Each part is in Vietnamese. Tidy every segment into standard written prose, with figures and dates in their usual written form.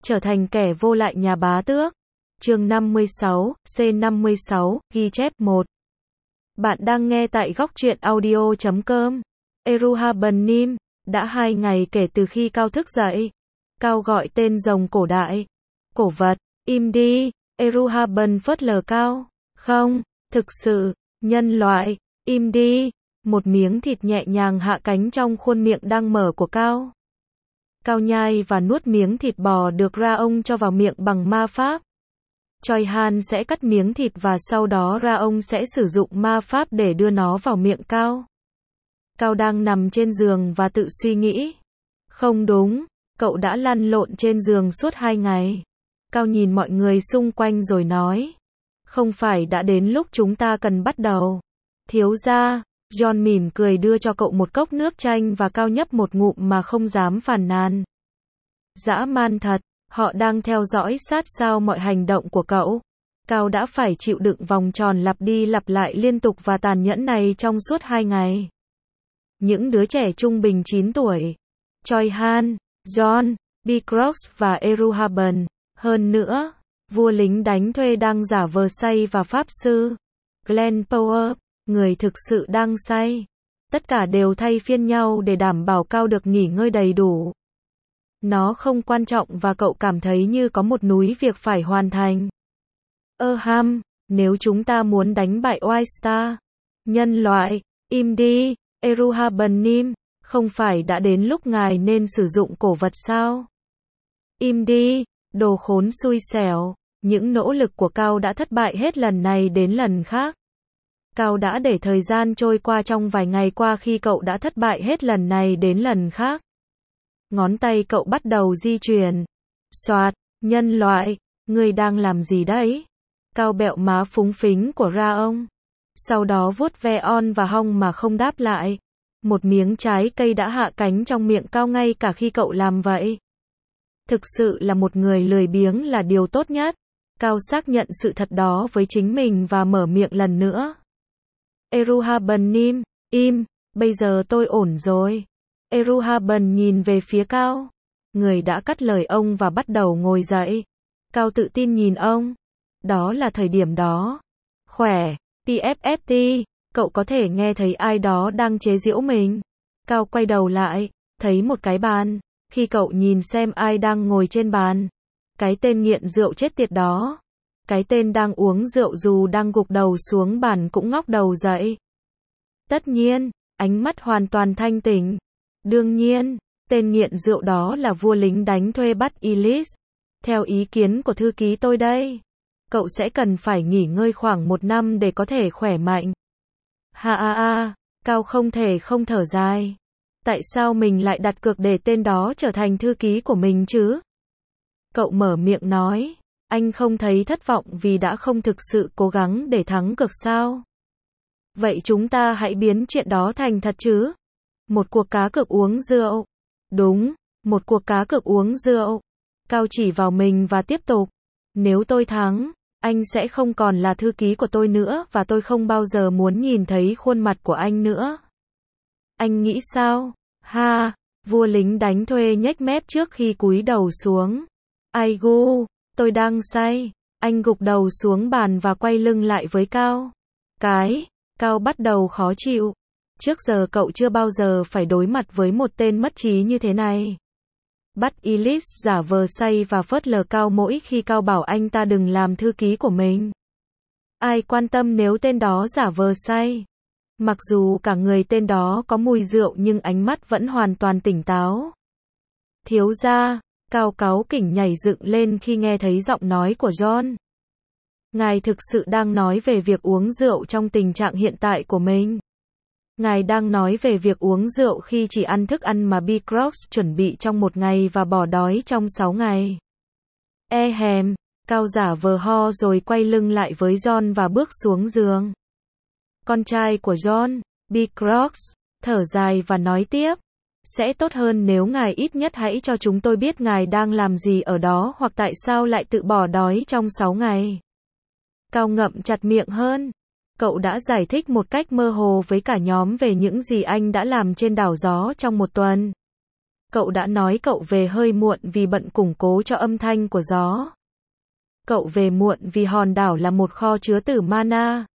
trở thành kẻ vô lại nhà bá tước. Chương 56, C56, ghi chép 1. Bạn đang nghe tại góc truyện audio.com. Eruhabanim, đã 2 ngày kể từ khi Cao thức dậy. Cao gọi tên rồng cổ đại. Cổ vật, im đi, Eruhaban phớt lờ Cao. Không, thực sự, nhân loại, im đi. Một miếng thịt nhẹ nhàng hạ cánh trong khuôn miệng đang mở của Cao. Cao nhai và nuốt miếng thịt bò được Ra ông cho vào miệng bằng ma pháp. Choi Han sẽ cắt miếng thịt và sau đó Ra ông sẽ sử dụng ma pháp để đưa nó vào miệng Cao. Cao đang nằm trên giường và tự suy nghĩ. Không đúng, cậu đã lăn lộn trên giường suốt 2 ngày. Cao nhìn mọi người xung quanh rồi nói. Không phải đã đến lúc chúng ta cần bắt đầu. Thiếu gia, John mỉm cười đưa cho cậu một cốc nước chanh và Cao nhấp một ngụm mà không dám phàn nàn. Dã man thật, họ đang theo dõi sát sao mọi hành động của cậu. Cao đã phải chịu đựng vòng tròn lặp đi lặp lại liên tục và tàn nhẫn này trong suốt 2 ngày. Những đứa trẻ trung bình 9 tuổi. Choi Han, John, Bicross và Eruhaban. Hơn nữa, vua lính đánh thuê đang giả vờ say và pháp sư Glenn Power, người thực sự đang say. Tất cả đều thay phiên nhau để đảm bảo Cao được nghỉ ngơi đầy đủ. Nó không quan trọng và cậu cảm thấy như có một núi việc phải hoàn thành. Nếu chúng ta muốn đánh bại White Star, nhân loại, im đi, Eruhabanim, không phải đã đến lúc ngài nên sử dụng cổ vật sao? Im đi, đồ khốn xui xẻo, những nỗ lực của Cao đã thất bại hết lần này đến lần khác. Cao đã để thời gian trôi qua trong vài ngày qua khi cậu đã thất bại hết lần này đến lần khác. Ngón tay cậu bắt đầu di chuyển. Soạt, nhân loại, ngươi đang làm gì đấy? Cao bẹo má phúng phính của Ra ông. Sau đó vuốt ve on và hông mà không đáp lại. Một miếng trái cây đã hạ cánh trong miệng Cao ngay cả khi cậu làm vậy. Thực sự là một người lười biếng là điều tốt nhất. Cao xác nhận sự thật đó với chính mình và mở miệng lần nữa. Eruhabanim, im, bây giờ tôi ổn rồi. Eruhaban nhìn về phía Cao. Người đã cắt lời ông và bắt đầu ngồi dậy. Cao tự tin nhìn ông. Đó là thời điểm đó. Khỏe, PFFT, cậu có thể nghe thấy ai đó đang chế giễu mình. Cao quay đầu lại, thấy một cái bàn. Khi cậu nhìn xem ai đang ngồi trên bàn. Cái tên nghiện rượu chết tiệt đó. Cái tên đang uống rượu dù đang gục đầu xuống bàn cũng ngóc đầu dậy. Tất nhiên, ánh mắt hoàn toàn thanh tỉnh. Đương nhiên, tên nghiện rượu đó là vua lính đánh thuê Bắt Ellis. Theo ý kiến của thư ký tôi đây, cậu sẽ cần phải nghỉ ngơi khoảng 1 năm để có thể khỏe mạnh. Cao không thể không thở dài. Tại sao mình lại đặt cược để tên đó trở thành thư ký của mình chứ? Cậu mở miệng nói, anh không thấy thất vọng vì đã không thực sự cố gắng để thắng cược sao? Vậy chúng ta hãy biến chuyện đó thành thật chứ? Một cuộc cá cược uống rượu. Đúng, một cuộc cá cược uống rượu. Cao chỉ vào mình và tiếp tục. Nếu tôi thắng, anh sẽ không còn là thư ký của tôi nữa và tôi không bao giờ muốn nhìn thấy khuôn mặt của anh nữa. Anh nghĩ sao? Vua lính đánh thuê nhếch mép trước khi cúi đầu xuống. Aigu, tôi đang say. Anh gục đầu xuống bàn và quay lưng lại với Cao. Cao bắt đầu khó chịu. Trước giờ cậu chưa bao giờ phải đối mặt với một tên mất trí như thế này. Bắt Ellis giả vờ say và phớt lờ Cao mỗi khi Cao bảo anh ta đừng làm thư ký của mình. Ai quan tâm nếu tên đó giả vờ say. Mặc dù cả người tên đó có mùi rượu nhưng ánh mắt vẫn hoàn toàn tỉnh táo. Thiếu gia, Cao cáu kỉnh nhảy dựng lên khi nghe thấy giọng nói của John. Ngài thực sự đang nói về việc uống rượu trong tình trạng hiện tại của mình. Ngài đang nói về việc uống rượu khi chỉ ăn thức ăn mà Bicross chuẩn bị trong 1 ngày và bỏ đói trong 6 ngày. Cao giả vờ ho rồi quay lưng lại với John và bước xuống giường. Con trai của John, Bicross, thở dài và nói tiếp. Sẽ tốt hơn nếu ngài ít nhất hãy cho chúng tôi biết ngài đang làm gì ở đó hoặc tại sao lại tự bỏ đói trong 6 ngày. Cao ngậm chặt miệng hơn. Cậu đã giải thích một cách mơ hồ với cả nhóm về những gì anh đã làm trên đảo gió trong 1 tuần. Cậu đã nói cậu về hơi muộn vì bận củng cố cho âm thanh của gió. Cậu về muộn vì hòn đảo là một kho chứa tử mana.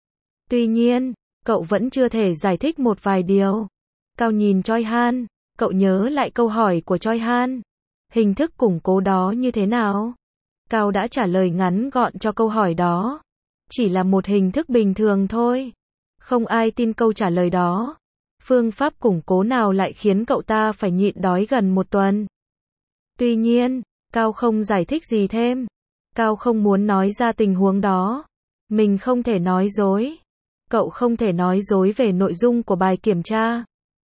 Tuy nhiên, cậu vẫn chưa thể giải thích một vài điều. Cao nhìn Choi Han, cậu nhớ lại câu hỏi của Choi Han. Hình thức củng cố đó như thế nào? Cao đã trả lời ngắn gọn cho câu hỏi đó. Chỉ là một hình thức bình thường thôi. Không ai tin câu trả lời đó. Phương pháp củng cố nào lại khiến cậu ta phải nhịn đói gần một tuần? Tuy nhiên, Cao không giải thích gì thêm. Cao không muốn nói ra tình huống đó. Mình không thể nói dối. Cậu không thể nói dối về nội dung của bài kiểm tra.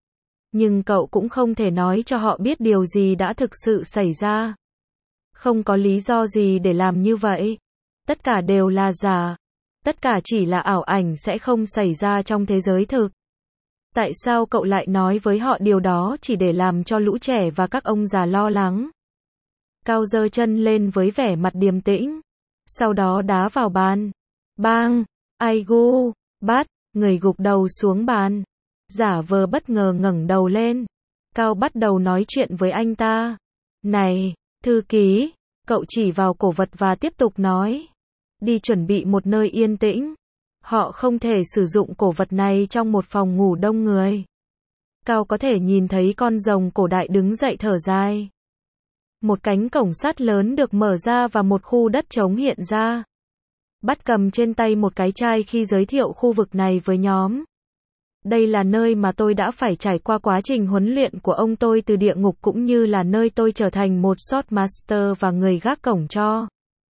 Nhưng cậu cũng không thể nói cho họ biết điều gì đã thực sự xảy ra. Không có lý do gì để làm như vậy. Tất cả đều là giả. Tất cả chỉ là ảo ảnh sẽ không xảy ra trong thế giới thực. Tại sao cậu lại nói với họ điều đó chỉ để làm cho lũ trẻ và các ông già lo lắng? Cao giơ chân lên với vẻ mặt điềm tĩnh. Sau đó đá vào bàn. Bang! Aigu! Bắt! Người gục đầu xuống bàn. Giả vờ bất ngờ ngẩng đầu lên. Cao bắt đầu nói chuyện với anh ta. Này, thư ký! Cậu chỉ vào cổ vật và tiếp tục nói. Đi chuẩn bị một nơi yên tĩnh. Họ không thể sử dụng cổ vật này trong một phòng ngủ đông người. Cao có thể nhìn thấy con rồng cổ đại đứng dậy thở dài. Một cánh cổng sắt lớn được mở ra và một khu đất trống hiện ra. Bắt cầm trên tay một cái chai khi giới thiệu khu vực này với nhóm. Đây là nơi mà tôi đã phải trải qua quá trình huấn luyện của ông tôi từ địa ngục, cũng như là nơi tôi trở thành một Swordmaster và người gác cổng cho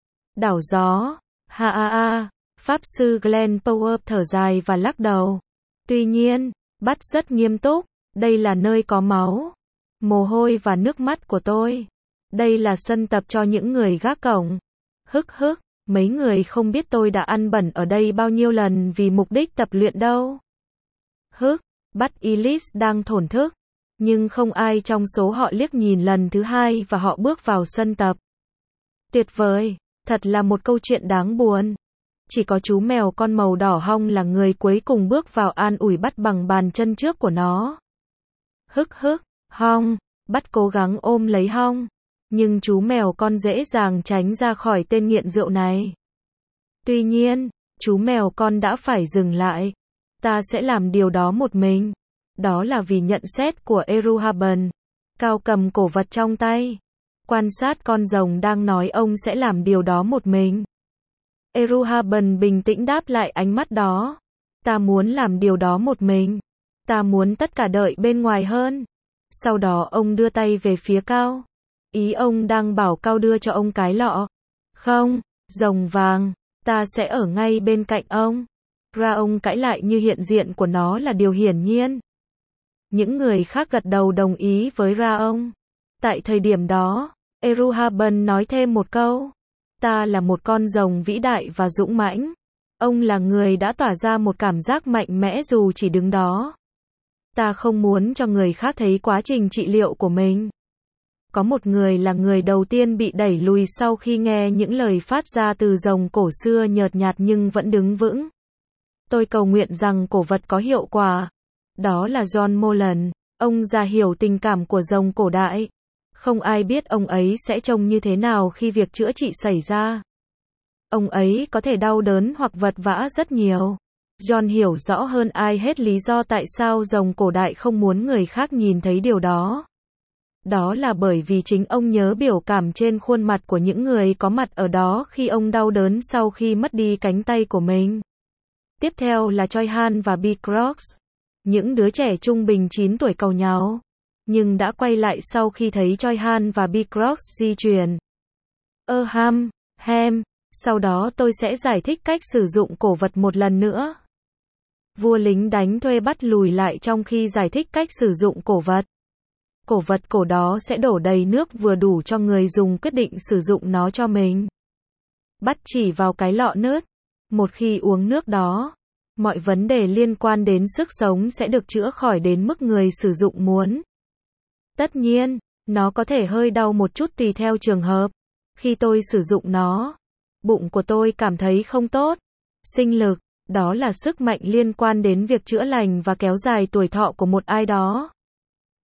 đảo gió. Ha ha ha. Pháp sư Glenn Power thở dài và lắc đầu. Tuy nhiên, Bắt rất nghiêm túc. Đây là nơi có máu, mồ hôi và nước mắt của tôi. Đây là sân tập cho những người gác cổng. Hức hức, mấy người không biết tôi đã ăn bẩn ở đây bao nhiêu lần vì mục đích tập luyện đâu. Hức, Bắt Ellis đang thổn thức. Nhưng không ai trong số họ liếc nhìn lần thứ hai và họ bước vào sân tập. Tuyệt vời, thật là một câu chuyện đáng buồn. Chỉ có chú mèo con màu đỏ hong là người cuối cùng bước vào, an ủi Bắt bằng bàn chân trước của nó. Hức hức, Hong. Bắt cố gắng ôm lấy Hong. Nhưng chú mèo con dễ dàng tránh ra khỏi tên nghiện rượu này. Tuy nhiên, chú mèo con đã phải dừng lại. Ta sẽ làm điều đó một mình. Đó là vì nhận xét của Eruhaben. Cao cầm cổ vật trong tay. Quan sát con rồng đang nói ông sẽ làm điều đó một mình. Eruhaben bình tĩnh đáp lại ánh mắt đó. Ta muốn làm điều đó một mình. Ta muốn tất cả đợi bên ngoài hơn. Sau đó ông đưa tay về phía Cao. Ý ông đang bảo Cao đưa cho ông cái lọ. Không, rồng vàng. Ta sẽ ở ngay bên cạnh ông. Ra ông cãi lại như hiện diện của nó là điều hiển nhiên. Những người khác gật đầu đồng ý với Ra ông. Tại thời điểm đó, Eruhaben nói thêm một câu. Ta là một con rồng vĩ đại và dũng mãnh. Ông là người đã tỏa ra một cảm giác mạnh mẽ dù chỉ đứng đó. Ta không muốn cho người khác thấy quá trình trị liệu của mình. Có một người là người đầu tiên bị đẩy lùi sau khi nghe những lời phát ra từ rồng cổ xưa nhợt nhạt nhưng vẫn đứng vững. Tôi cầu nguyện rằng cổ vật có hiệu quả. Đó là John Molan. Ông già hiểu tình cảm của rồng cổ đại. Không ai biết ông ấy sẽ trông như thế nào khi việc chữa trị xảy ra. Ông ấy có thể đau đớn hoặc vật vã rất nhiều. John hiểu rõ hơn ai hết lý do tại sao rồng cổ đại không muốn người khác nhìn thấy điều đó. Đó là bởi vì chính ông nhớ biểu cảm trên khuôn mặt của những người có mặt ở đó khi ông đau đớn sau khi mất đi cánh tay của mình. Tiếp theo là Choi Han và Bicrox. Những đứa trẻ trung bình 9 tuổi cầu nhau. Nhưng đã quay lại sau khi thấy Choi Han và Bicrox di chuyển. Hem. Sau đó tôi sẽ giải thích cách sử dụng cổ vật một lần nữa. Vua lính đánh thuê Bắt lùi lại trong khi giải thích cách sử dụng cổ vật. Cổ vật cổ đó sẽ đổ đầy nước vừa đủ cho người dùng quyết định sử dụng nó cho mình. Bắt chỉ vào cái lọ nớt. Một khi uống nước đó, mọi vấn đề liên quan đến sức sống sẽ được chữa khỏi đến mức người sử dụng muốn. Tất nhiên, nó có thể hơi đau một chút tùy theo trường hợp. Khi tôi sử dụng nó, bụng của tôi cảm thấy không tốt. Sinh lực, đó là sức mạnh liên quan đến việc chữa lành và kéo dài tuổi thọ của một ai đó.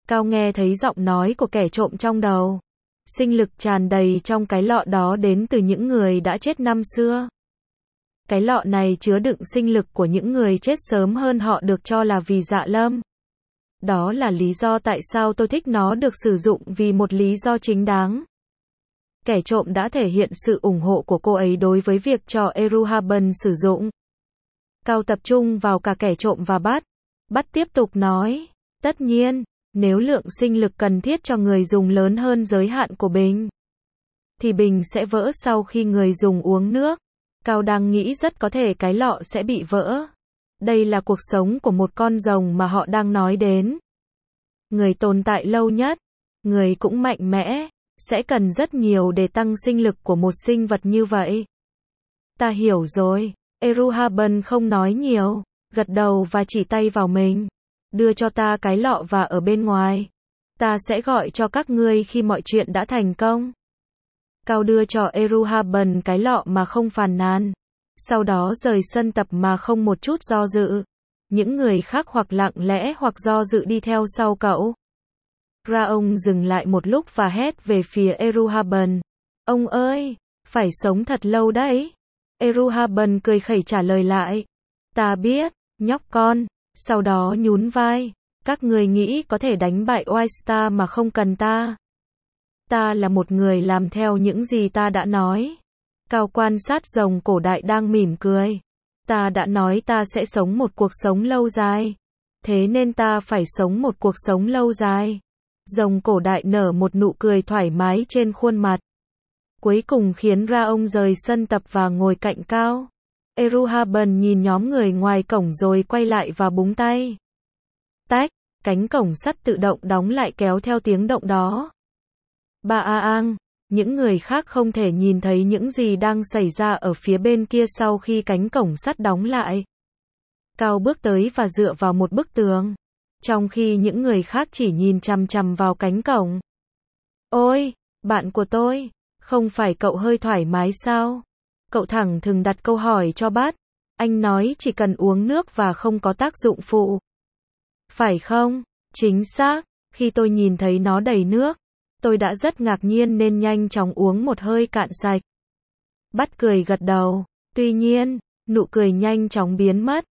Cao nghe thấy giọng nói của kẻ trộm trong đầu. Sinh lực tràn đầy trong cái lọ đó đến từ những người đã chết năm xưa. Cái lọ này chứa đựng sinh lực của những người chết sớm hơn họ được cho là vì Dạ Lâm. Đó là lý do tại sao tôi thích nó được sử dụng vì một lý do chính đáng. Kẻ trộm đã thể hiện sự ủng hộ của cô ấy đối với việc cho Eruhaben sử dụng. Cao tập trung vào cả kẻ trộm và Bắt tiếp tục nói. Tất nhiên, nếu lượng sinh lực cần thiết cho người dùng lớn hơn giới hạn của bình, thì bình sẽ vỡ sau khi người dùng uống nước. Cao đang nghĩ rất có thể cái lọ sẽ bị vỡ. Đây là cuộc sống của một con rồng mà họ đang nói đến. Người tồn tại lâu nhất, người cũng mạnh mẽ, sẽ cần rất nhiều để tăng sinh lực của một sinh vật như vậy. Ta hiểu rồi. Eruhaben không nói nhiều, gật đầu và chỉ tay vào mình. Đưa cho ta cái lọ và ở bên ngoài. Ta sẽ gọi cho các ngươi khi mọi chuyện đã thành công. Cao đưa cho Eruhaben cái lọ mà không phàn nàn. Sau đó rời sân tập mà không một chút do dự. Những người khác hoặc lặng lẽ hoặc do dự đi theo sau cậu. Raong dừng lại một lúc và hét về phía Eruhaben. Ông ơi, phải sống thật lâu đấy. Eruhaben cười khẩy trả lời lại. Ta biết, nhóc con. Sau đó nhún vai. Các người nghĩ có thể đánh bại Oistar mà không cần ta. Ta là một người làm theo những gì ta đã nói. Cao quan sát rồng cổ đại đang mỉm cười. Ta đã nói ta sẽ sống một cuộc sống lâu dài. Thế nên ta phải sống một cuộc sống lâu dài. Rồng cổ đại nở một nụ cười thoải mái trên khuôn mặt. Cuối cùng khiến Raong rời sân tập và ngồi cạnh Cao. Eruhaben nhìn nhóm người ngoài cổng rồi quay lại và búng tay. Tách, cánh cổng sắt tự động đóng lại kéo theo tiếng động đó. Ba Aang, những người khác không thể nhìn thấy những gì đang xảy ra ở phía bên kia sau khi cánh cổng sắt đóng lại. Cao bước tới và dựa vào một bức tường, trong khi những người khác chỉ nhìn chằm chằm vào cánh cổng. Ôi, bạn của tôi, không phải cậu hơi thoải mái sao? Cậu thẳng thừng đặt câu hỏi cho Bát. Anh nói chỉ cần uống nước và không có tác dụng phụ. Phải không? Chính xác, khi tôi nhìn thấy nó đầy nước, tôi đã rất ngạc nhiên nên nhanh chóng uống một hơi cạn sạch. Bát cười gật đầu. Tuy nhiên, nụ cười nhanh chóng biến mất.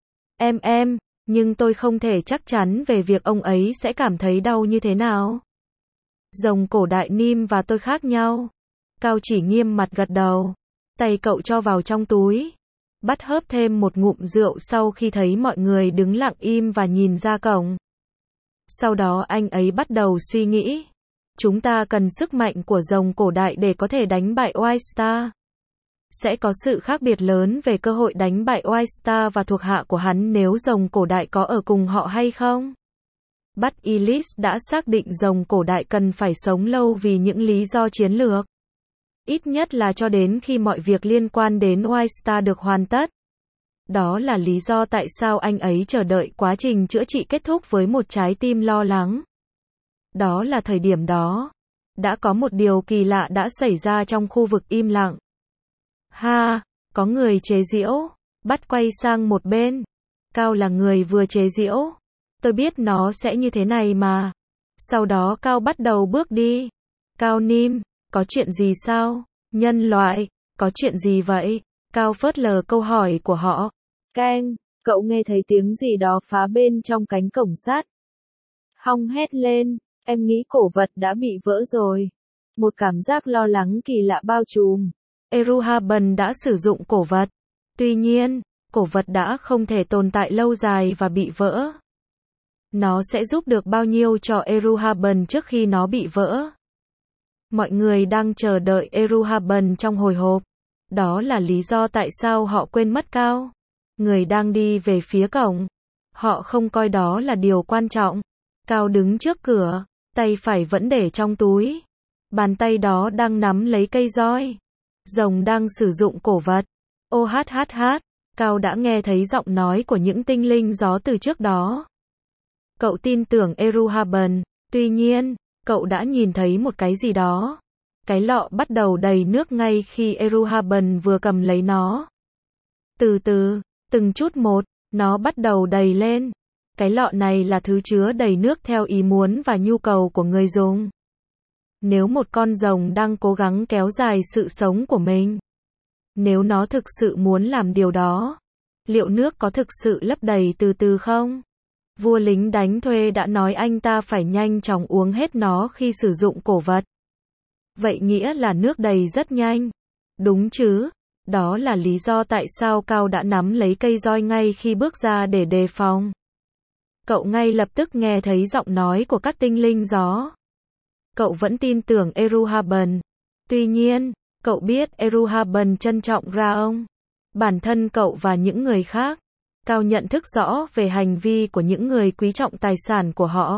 Nhưng tôi không thể chắc chắn về việc ông ấy sẽ cảm thấy đau như thế nào. Rồng cổ đại Nim và tôi khác nhau. Cao chỉ nghiêm mặt gật đầu. Tay cậu cho vào trong túi. Bắt hớp thêm một ngụm rượu sau khi thấy mọi người đứng lặng im và nhìn ra cổng. Sau đó anh ấy bắt đầu suy nghĩ. Chúng ta cần sức mạnh của rồng cổ đại để có thể đánh bại Oistar. Sẽ có sự khác biệt lớn về cơ hội đánh bại Oistar và thuộc hạ của hắn nếu rồng cổ đại có ở cùng họ hay không. Bát Ilis đã xác định rồng cổ đại cần phải sống lâu vì những lý do chiến lược. Ít nhất là cho đến khi mọi việc liên quan đến Oistar được hoàn tất. Đó là lý do tại sao anh ấy chờ đợi quá trình chữa trị kết thúc với một trái tim lo lắng. Đó là thời điểm đó. Đã có một điều kỳ lạ đã xảy ra trong khu vực im lặng. Ha, có người chế giễu. Bắt quay sang một bên. Cao là người vừa chế giễu. Tôi biết nó sẽ như thế này mà. Sau đó Cao bắt đầu bước đi. Cao Nim, có chuyện gì sao? Nhân loại, có chuyện gì vậy? Cao phớt lờ câu hỏi của họ. Keng, cậu nghe thấy tiếng gì đó phá bên trong cánh cổng sắt. Hong hét lên, em nghĩ cổ vật đã bị vỡ rồi. Một cảm giác lo lắng kỳ lạ bao trùm. Eruhaben đã sử dụng cổ vật. Tuy nhiên, cổ vật đã không thể tồn tại lâu dài và bị vỡ. Nó sẽ giúp được bao nhiêu cho Eruhaben trước khi nó bị vỡ? Mọi người đang chờ đợi Eruhaben trong hồi hộp. Đó là lý do tại sao họ quên mất Cao. Người đang đi về phía cổng. Họ không coi đó là điều quan trọng. Cao đứng trước cửa, tay phải vẫn để trong túi. Bàn tay đó đang nắm lấy cây roi. Rồng đang sử dụng cổ vật. Ô hát hát hát. Cao đã nghe thấy giọng nói của những tinh linh gió từ trước đó. Cậu tin tưởng Eruhaben. Tuy nhiên, cậu đã nhìn thấy một cái gì đó. Cái lọ bắt đầu đầy nước ngay khi Eruhaben vừa cầm lấy nó. Từ từ, từng chút một, nó bắt đầu đầy lên. Cái lọ này là thứ chứa đầy nước theo ý muốn và nhu cầu của người dùng. Nếu một con rồng đang cố gắng kéo dài sự sống của mình, nếu nó thực sự muốn làm điều đó, liệu nước có thực sự lấp đầy từ từ không? Vua lính đánh thuê đã nói anh ta phải nhanh chóng uống hết nó khi sử dụng cổ vật. Vậy nghĩa là nước đầy rất nhanh. Đúng chứ? Đó là lý do tại sao Cao đã nắm lấy cây roi ngay khi bước ra để đề phòng. Cậu ngay lập tức nghe thấy giọng nói của các tinh linh gió. Cậu vẫn tin tưởng Eruhaben. Tuy nhiên, cậu biết Eruhaben trân trọng ra ông, bản thân cậu và những người khác. Cao nhận thức rõ về hành vi của những người quý trọng tài sản của họ.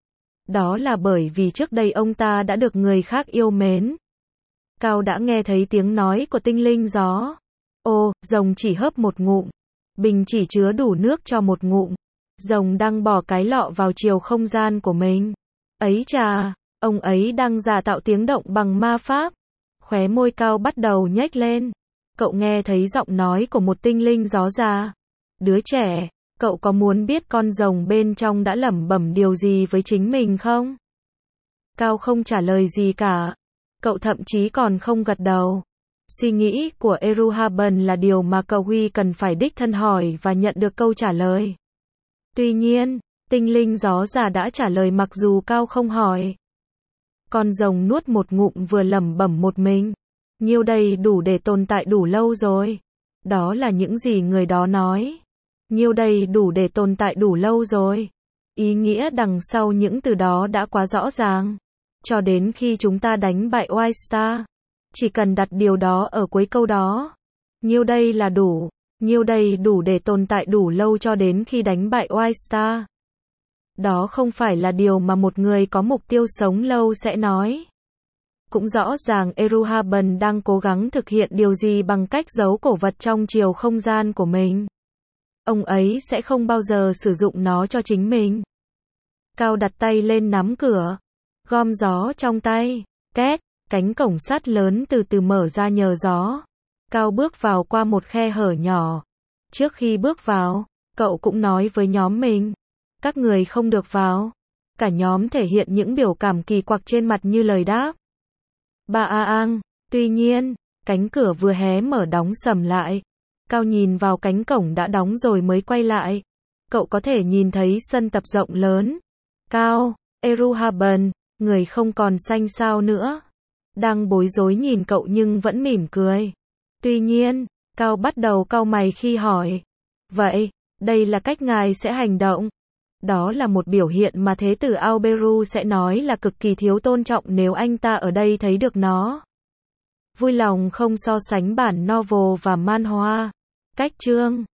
Đó là bởi vì trước đây ông ta đã được người khác yêu mến. Cao đã nghe thấy tiếng nói của tinh linh gió. Ô, rồng chỉ hớp một ngụm. Bình chỉ chứa đủ nước cho một ngụm. Rồng đang bỏ cái lọ vào chiều không gian của mình. Ấy chà, ông ấy đang giả tạo tiếng động bằng ma pháp. Khóe môi Cao bắt đầu nhếch lên. Cậu nghe thấy giọng nói của một tinh linh gió già. Đứa trẻ, cậu có muốn biết con rồng bên trong đã lẩm bẩm điều gì với chính mình không? Cao không trả lời gì cả. Cậu thậm chí còn không gật đầu. Suy nghĩ của Eruhaben là điều mà cậu Huy cần phải đích thân hỏi và nhận được câu trả lời. Tuy nhiên, tinh linh gió già đã trả lời mặc dù Cao không hỏi. Con rồng nuốt một ngụm vừa lẩm bẩm một mình. Nhiêu đây đủ để tồn tại đủ lâu rồi. Đó là những gì người đó nói. Nhiêu đây đủ để tồn tại đủ lâu rồi. Ý nghĩa đằng sau những từ đó đã quá rõ ràng. Cho đến khi chúng ta đánh bại White Star. Chỉ cần đặt điều đó ở cuối câu đó. Nhiêu đây là đủ. Nhiêu đây đủ để tồn tại đủ lâu cho đến khi đánh bại White Star. Đó không phải là điều mà một người có mục tiêu sống lâu sẽ nói. Cũng rõ ràng Eruhaben đang cố gắng thực hiện điều gì bằng cách giấu cổ vật trong chiều không gian của mình. Ông ấy sẽ không bao giờ sử dụng nó cho chính mình. Cao đặt tay lên nắm cửa. Gom gió trong tay. Két, cánh cổng sắt lớn từ từ mở ra nhờ gió. Cao bước vào qua một khe hở nhỏ. Trước khi bước vào, cậu cũng nói với nhóm mình. Các người không được vào. Cả nhóm thể hiện những biểu cảm kỳ quặc trên mặt như lời đáp. Ba a ang. Tuy nhiên, cánh cửa vừa hé mở đóng sầm lại. Cao nhìn vào cánh cổng đã đóng rồi mới quay lại. Cậu có thể nhìn thấy sân tập rộng lớn. Cao, Eruhaben, người không còn xanh xao nữa. Đang bối rối nhìn cậu nhưng vẫn mỉm cười. Tuy nhiên, Cao bắt đầu cau mày khi hỏi. Vậy, đây là cách ngài sẽ hành động? Đó là một biểu hiện mà Thế tử Auberu sẽ nói là cực kỳ thiếu tôn trọng nếu anh ta ở đây thấy được nó. Vui lòng không so sánh bản novel và manhwa. Cách chương